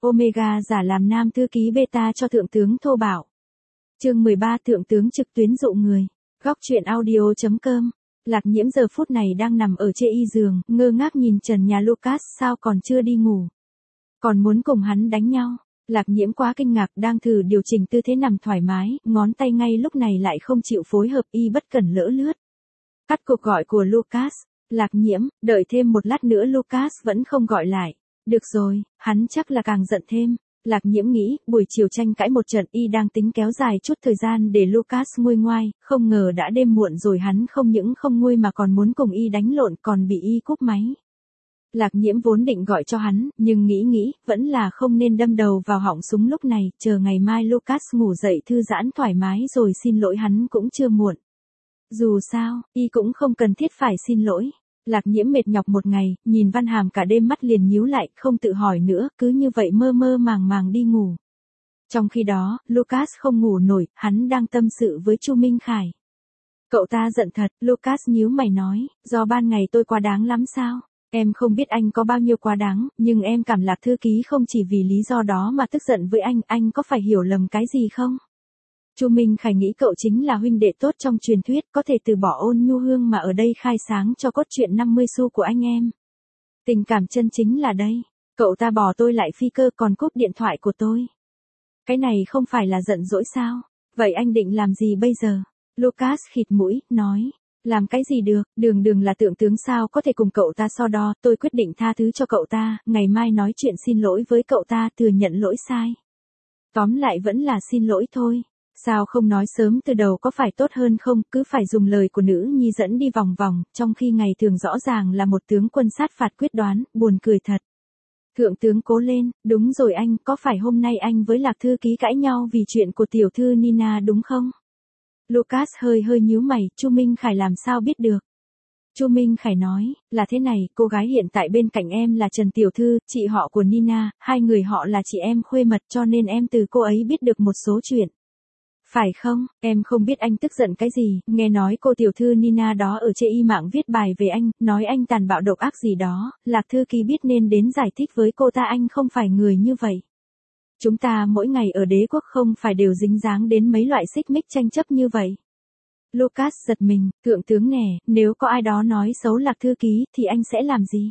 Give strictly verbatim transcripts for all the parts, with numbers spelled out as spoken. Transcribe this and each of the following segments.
Omega giả làm nam thư ký beta cho thượng tướng thô bạo. Chương mười ba Thượng tướng trực tuyến dụ người. Góc truyện audio chấm com. Lạc Nhiễm giờ phút này đang nằm ở chê y giường, ngơ ngác nhìn trần nhà Lucas sao còn chưa đi ngủ. Còn muốn cùng hắn đánh nhau. Lạc Nhiễm quá kinh ngạc, đang thử điều chỉnh tư thế nằm thoải mái, ngón tay ngay lúc này lại không chịu phối hợp, y bất cẩn lỡ lướt. Cắt cuộc gọi của Lucas. Lạc Nhiễm, đợi thêm một lát nữa Lucas vẫn không gọi lại. Được rồi, hắn chắc là càng giận thêm. Lạc Nhiễm nghĩ, buổi chiều tranh cãi một trận y đang tính kéo dài chút thời gian để Lucas nguôi ngoai, không ngờ đã đêm muộn rồi hắn không những không nguôi mà còn muốn cùng y đánh lộn còn bị y cúp máy. Lạc Nhiễm vốn định gọi cho hắn, nhưng nghĩ nghĩ, vẫn là không nên đâm đầu vào họng súng lúc này, chờ ngày mai Lucas ngủ dậy thư giãn thoải mái rồi xin lỗi hắn cũng chưa muộn. Dù sao, y cũng không cần thiết phải xin lỗi. Lạc Nhiễm mệt nhọc một ngày, nhìn Văn Hàm cả đêm mắt liền nhíu lại, không tự hỏi nữa, cứ như vậy mơ mơ màng màng đi ngủ. Trong khi đó, Lucas không ngủ nổi, hắn đang tâm sự với Chu Minh Khải. Cậu ta giận thật, Lucas nhíu mày nói, do ban ngày tôi quá đáng lắm sao? Em không biết anh có bao nhiêu quá đáng, nhưng em cảm Lạc thư ký không chỉ vì lý do đó mà tức giận với anh, anh có phải hiểu lầm cái gì không? Chu Minh Khải nghĩ cậu chính là huynh đệ tốt trong truyền thuyết, có thể từ bỏ Ôn Nhu Hương mà ở đây khai sáng cho cốt truyện năm mươi xu của anh em. Tình cảm chân chính là đây. Cậu ta bỏ tôi lại phi cơ còn cúp điện thoại của tôi. Cái này không phải là giận dỗi sao? Vậy anh định làm gì bây giờ? Lucas khịt mũi, nói. Làm cái gì được, đường đường là thượng tướng sao có thể cùng cậu ta so đo, tôi quyết định tha thứ cho cậu ta, ngày mai nói chuyện xin lỗi với cậu ta thừa nhận lỗi sai. Tóm lại vẫn là xin lỗi thôi. Sao không nói sớm từ đầu có phải tốt hơn không, cứ phải dùng lời của nữ nhi dẫn đi vòng vòng, trong khi ngày thường rõ ràng là một tướng quân sát phạt quyết đoán, buồn cười thật. Thượng tướng cố lên, đúng rồi anh, có phải hôm nay anh với Lạc thư ký cãi nhau vì chuyện của tiểu thư Nina đúng không? Lucas hơi hơi nhíu mày, Chu Minh Khải làm sao biết được? Chu Minh Khải nói, là thế này, cô gái hiện tại bên cạnh em là Trần Tiểu Thư, chị họ của Nina, hai người họ là chị em khuê mật cho nên em từ cô ấy biết được một số chuyện. Phải không, em không biết anh tức giận cái gì, nghe nói cô tiểu thư Nina đó ở chê y mạng viết bài về anh, nói anh tàn bạo độc ác gì đó, Lạc thư ký biết nên đến giải thích với cô ta anh không phải người như vậy. Chúng ta mỗi ngày ở đế quốc không phải đều dính dáng đến mấy loại xích mích tranh chấp như vậy. Lucas giật mình, thượng tướng nè, nếu có ai đó nói xấu Lạc thư ký thì anh sẽ làm gì?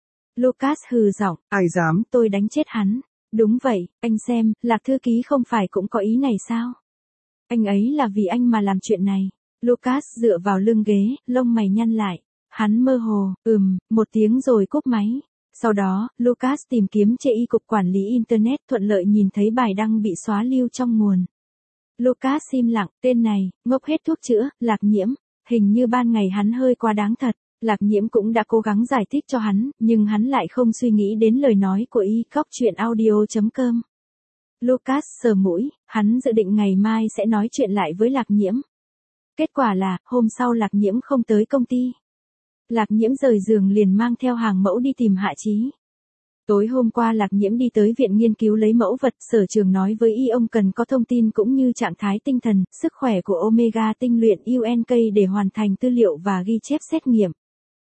Lucas hừ giọng, ai dám, tôi đánh chết hắn. Đúng vậy, anh xem, Lạc thư ký không phải cũng có ý này sao? Anh ấy là vì anh mà làm chuyện này. Lucas dựa vào lưng ghế, lông mày nhăn lại. Hắn mơ hồ, ừm, một tiếng rồi cúp máy. Sau đó, Lucas tìm kiếm chê y cục quản lý Internet thuận lợi nhìn thấy bài đăng bị xóa lưu trong nguồn. Lucas im lặng, tên này, ngốc hết thuốc chữa, Lạc Nhiễm. Hình như ban ngày hắn hơi quá đáng thật. Lạc Nhiễm cũng đã cố gắng giải thích cho hắn, nhưng hắn lại không suy nghĩ đến lời nói của y. Góc truyện audio chấm com. Lucas sờ mũi, hắn dự định ngày mai sẽ nói chuyện lại với Lạc Nhiễm. Kết quả là, hôm sau Lạc Nhiễm không tới công ty. Lạc Nhiễm rời giường liền mang theo hàng mẫu đi tìm Hạ Chí. Tối hôm qua Lạc Nhiễm đi tới viện nghiên cứu lấy mẫu vật, sở trường nói với y ông cần có thông tin cũng như trạng thái tinh thần, sức khỏe của Omega tinh luyện u en ca để hoàn thành tư liệu và ghi chép xét nghiệm.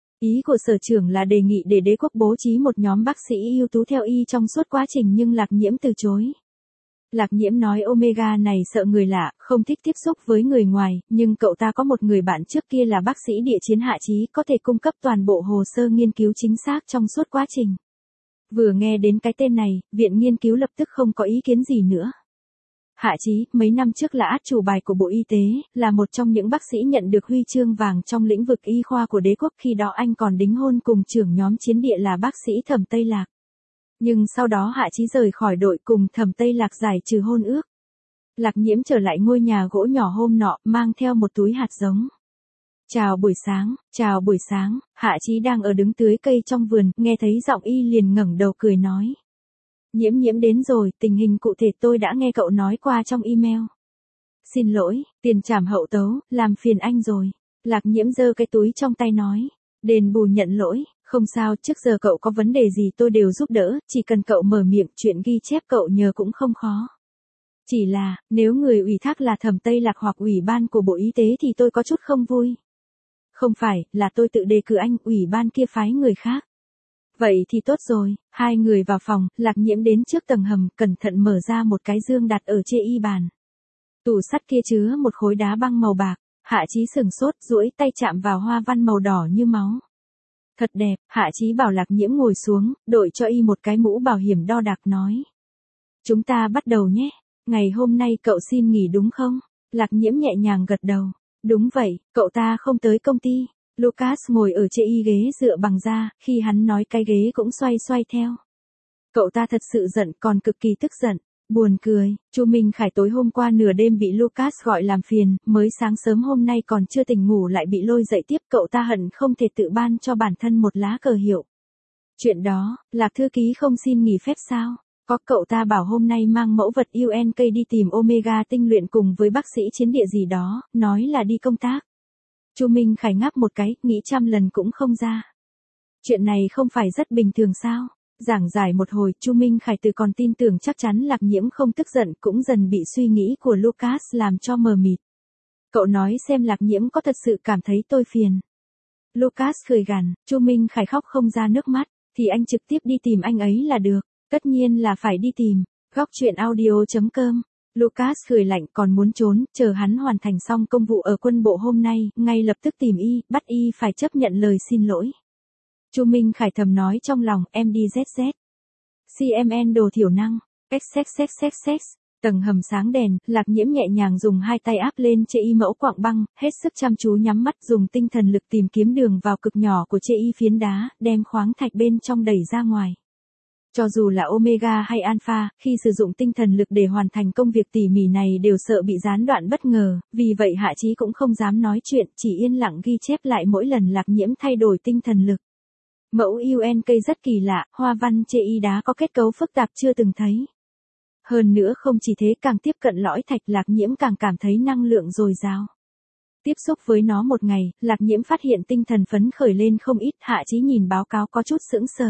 Ý của sở trưởng là đề nghị để đế quốc bố trí một nhóm bác sĩ ưu tú theo y trong suốt quá trình nhưng Lạc Nhiễm từ chối. Lạc Nhiễm nói Omega này sợ người lạ, không thích tiếp xúc với người ngoài, nhưng cậu ta có một người bạn trước kia là bác sĩ địa chiến Hạ Chí có thể cung cấp toàn bộ hồ sơ nghiên cứu chính xác trong suốt quá trình. Vừa nghe đến cái tên này, viện nghiên cứu lập tức không có ý kiến gì nữa. Hạ Chí, mấy năm trước là át chủ bài của Bộ Y tế, là một trong những bác sĩ nhận được huy chương vàng trong lĩnh vực y khoa của đế quốc, khi đó anh còn đính hôn cùng trưởng nhóm chiến địa là bác sĩ Thẩm Tây Lạc. Nhưng sau đó Hạ Chí rời khỏi đội cùng Thẩm Tây Lạc giải trừ hôn ước. Lạc Nhiễm trở lại ngôi nhà gỗ nhỏ hôm nọ, mang theo một túi hạt giống. Chào buổi sáng, chào buổi sáng, Hạ Chí đang ở đứng tưới cây trong vườn, nghe thấy giọng y liền ngẩng đầu cười nói. Nhiễm Nhiễm đến rồi, tình hình cụ thể tôi đã nghe cậu nói qua trong email. Xin lỗi, tiền trảm hậu tấu, làm phiền anh rồi. Lạc Nhiễm giơ cái túi trong tay nói. Đền bù nhận lỗi, không sao, trước giờ cậu có vấn đề gì tôi đều giúp đỡ, chỉ cần cậu mở miệng, chuyện ghi chép cậu nhờ cũng không khó. Chỉ là, nếu người ủy thác là Thẩm Tây Lạc hoặc ủy ban của Bộ Y tế thì tôi có chút không vui. Không phải, là tôi tự đề cử anh, ủy ban kia phái người khác. Vậy thì tốt rồi, hai người vào phòng, Lạc Nhiễm đến trước tầng hầm, cẩn thận mở ra một cái dương đặt ở trên y bàn. Tủ sắt kia chứa một khối đá băng màu bạc, Hạ Chí sừng sốt, duỗi tay chạm vào hoa văn màu đỏ như máu. Thật đẹp, Hạ Chí bảo Lạc Nhiễm ngồi xuống, đội cho y một cái mũ bảo hiểm đo đạc nói. Chúng ta bắt đầu nhé, ngày hôm nay cậu xin nghỉ đúng không? Lạc Nhiễm nhẹ nhàng gật đầu. Đúng vậy, cậu ta không tới công ty. Lucas ngồi ở trên y ghế dựa bằng da, khi hắn nói cái ghế cũng xoay xoay theo. Cậu ta thật sự giận, còn cực kỳ tức giận. Buồn cười, Chu Minh Khải tối hôm qua nửa đêm bị Lucas gọi làm phiền, mới sáng sớm hôm nay còn chưa tỉnh ngủ lại bị lôi dậy tiếp, cậu ta hận không thể tự ban cho bản thân một lá cờ hiệu. Chuyện đó, Lạc thư ký không xin nghỉ phép sao? Có, cậu ta bảo hôm nay mang mẫu vật u en ca đi tìm Omega tinh luyện cùng với bác sĩ chiến địa gì đó, nói là đi công tác. Chu Minh Khải ngáp một cái, nghĩ trăm lần cũng không ra. Chuyện này không phải rất bình thường sao? Giảng giải một hồi, Chu Minh Khải từ còn tin tưởng chắc chắn Lạc Nhiễm không tức giận, cũng dần bị suy nghĩ của Lucas làm cho mờ mịt. Cậu nói xem Lạc Nhiễm có thật sự cảm thấy tôi phiền. Lucas cười gằn, Chu Minh Khải khóc không ra nước mắt, thì anh trực tiếp đi tìm anh ấy là được. Tất nhiên là phải đi tìm. Góc truyện audio chấm com. Lucas cười lạnh, còn muốn trốn, chờ hắn hoàn thành xong công vụ ở quân bộ hôm nay, ngay lập tức tìm y, bắt y phải chấp nhận lời xin lỗi. Chu Minh Khải thầm nói trong lòng, em đi zét zét. xê em en đồ thiểu năng. Xxxxx. Tầng hầm sáng đèn, Lạc Nhiễm nhẹ nhàng dùng hai tay áp lên chê y mẫu quặng băng, hết sức chăm chú nhắm mắt dùng tinh thần lực tìm kiếm đường vào cực nhỏ của chê y phiến đá, đem khoáng thạch bên trong đẩy ra ngoài. Cho dù là Omega hay Alpha, khi sử dụng tinh thần lực để hoàn thành công việc tỉ mỉ này đều sợ bị gián đoạn bất ngờ, vì vậy Hạ Chí cũng không dám nói chuyện, chỉ yên lặng ghi chép lại mỗi lần Lạc Nhiễm thay đổi tinh thần lực. Mẫu u en ca rất kỳ lạ, hoa văn chê y đá có kết cấu phức tạp chưa từng thấy. Hơn nữa không chỉ thế, càng tiếp cận lõi thạch Lạc Nhiễm càng cảm thấy năng lượng dồi dào. Tiếp xúc với nó một ngày, Lạc Nhiễm phát hiện tinh thần phấn khởi lên không ít, Hạ Chí nhìn báo cáo có chút sững sờ.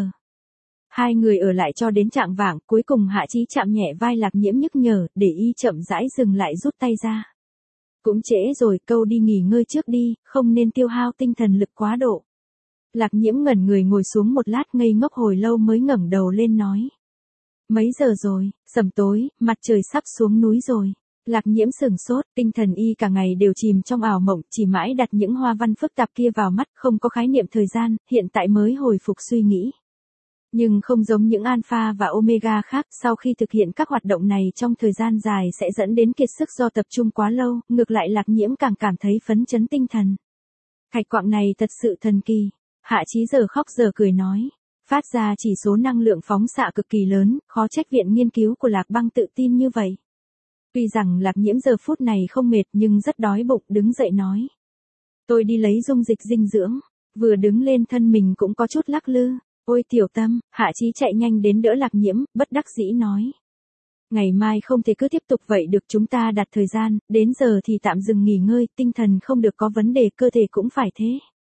Hai người ở lại cho đến chạng vạng, cuối cùng Hạ Chí chạm nhẹ vai Lạc Nhiễm nhức nhở, để y chậm rãi dừng lại rút tay ra. Cũng trễ rồi, câu đi nghỉ ngơi trước đi, không nên tiêu hao tinh thần lực quá độ. Lạc Nhiễm ngẩn người ngồi xuống một lát ngây ngốc hồi lâu mới ngẩng đầu lên nói. Mấy giờ rồi? Sầm tối, mặt trời sắp xuống núi rồi. Lạc Nhiễm sửng sốt, tinh thần y cả ngày đều chìm trong ảo mộng, chỉ mãi đặt những hoa văn phức tạp kia vào mắt, không có khái niệm thời gian, hiện tại mới hồi phục suy nghĩ. Nhưng không giống những Alpha và Omega khác, sau khi thực hiện các hoạt động này trong thời gian dài sẽ dẫn đến kiệt sức do tập trung quá lâu, ngược lại Lạc Nhiễm càng cảm thấy phấn chấn tinh thần. Thạch quặng này thật sự thần kỳ. Hạ Chí giờ khóc giờ cười nói. Phát ra chỉ số năng lượng phóng xạ cực kỳ lớn, khó trách viện nghiên cứu của Lạc Băng tự tin như vậy. Tuy rằng Lạc Nhiễm giờ phút này không mệt nhưng rất đói bụng, đứng dậy nói. Tôi đi lấy dung dịch dinh dưỡng, vừa đứng lên thân mình cũng có chút lắc lư. Ôi tiểu tâm, Hạ Chí chạy nhanh đến đỡ Lạc Nhiễm, bất đắc dĩ nói. Ngày mai không thể cứ tiếp tục vậy được, chúng ta đặt thời gian, đến giờ thì tạm dừng nghỉ ngơi, tinh thần không được có vấn đề, cơ thể cũng phải thế.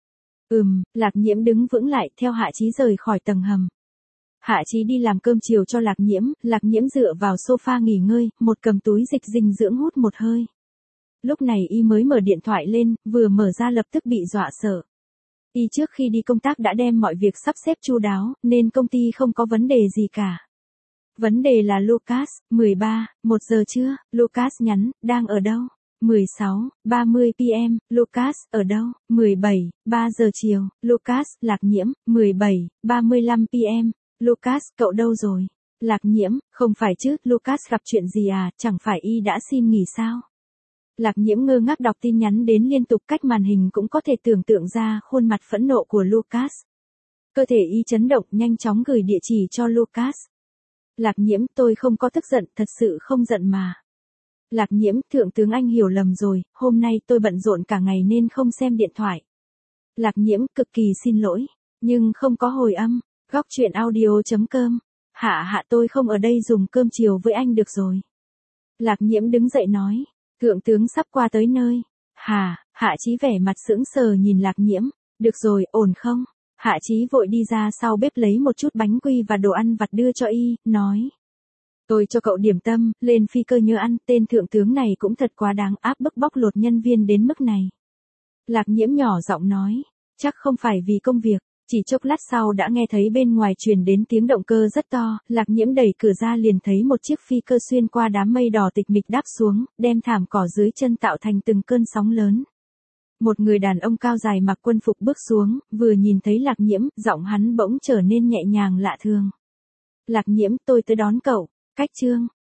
Ừm, Lạc Nhiễm đứng vững lại theo Hạ Chí rời khỏi tầng hầm. Hạ Chí đi làm cơm chiều cho Lạc Nhiễm, Lạc Nhiễm dựa vào sofa nghỉ ngơi, một cầm túi dịch dinh dưỡng hút một hơi. Lúc này y mới mở điện thoại lên, vừa mở ra lập tức bị dọa sợ. Y trước khi đi công tác đã đem mọi việc sắp xếp chu đáo, nên công ty không có vấn đề gì cả. Vấn đề là Lucas, mười ba, một giờ trưa, Lucas nhắn, đang ở đâu? mười sáu, ba mươi p m, Lucas, ở đâu? mười bảy, ba giờ chiều, Lucas, Lạc Nhiễm, mười bảy, ba mươi lăm p m, Lucas, cậu đâu rồi? Lạc Nhiễm, không phải chứ, Lucas gặp chuyện gì à, chẳng phải y đã xin nghỉ sao? Lạc Nhiễm ngơ ngác đọc tin nhắn đến liên tục, cách màn hình cũng có thể tưởng tượng ra khuôn mặt phẫn nộ của Lucas. Cơ thể y chấn động, nhanh chóng gửi địa chỉ cho Lucas. Lạc Nhiễm, tôi không có tức giận, thật sự không giận mà. Lạc Nhiễm, thượng tướng anh hiểu lầm rồi, hôm nay tôi bận rộn cả ngày nên không xem điện thoại. Lạc Nhiễm, cực kỳ xin lỗi, nhưng không có hồi âm. Góc truyện audio chấm com. Hạ hạ tôi không ở đây dùng cơm chiều với anh được rồi. Lạc Nhiễm đứng dậy nói. Thượng tướng sắp qua tới nơi. Hà, Hạ Chí vẻ mặt sững sờ nhìn Lạc Nhiễm. Được rồi, ổn không? Hạ Chí vội đi ra sau bếp lấy một chút bánh quy và đồ ăn vặt đưa cho y, nói. Tôi cho cậu điểm tâm, lên phi cơ nhớ ăn, tên thượng tướng này cũng thật quá đáng, áp bức bóc lột nhân viên đến mức này. Lạc Nhiễm nhỏ giọng nói. Chắc không phải vì công việc. Chỉ chốc lát sau đã nghe thấy bên ngoài truyền đến tiếng động cơ rất to, Lạc Nhiễm đẩy cửa ra liền thấy một chiếc phi cơ xuyên qua đám mây đỏ tịch mịch đáp xuống, đem thảm cỏ dưới chân tạo thành từng cơn sóng lớn. Một người đàn ông cao dài mặc quân phục bước xuống, vừa nhìn thấy Lạc Nhiễm, giọng hắn bỗng trở nên nhẹ nhàng lạ thường. Lạc Nhiễm, tôi tới đón cậu. Cách Trương,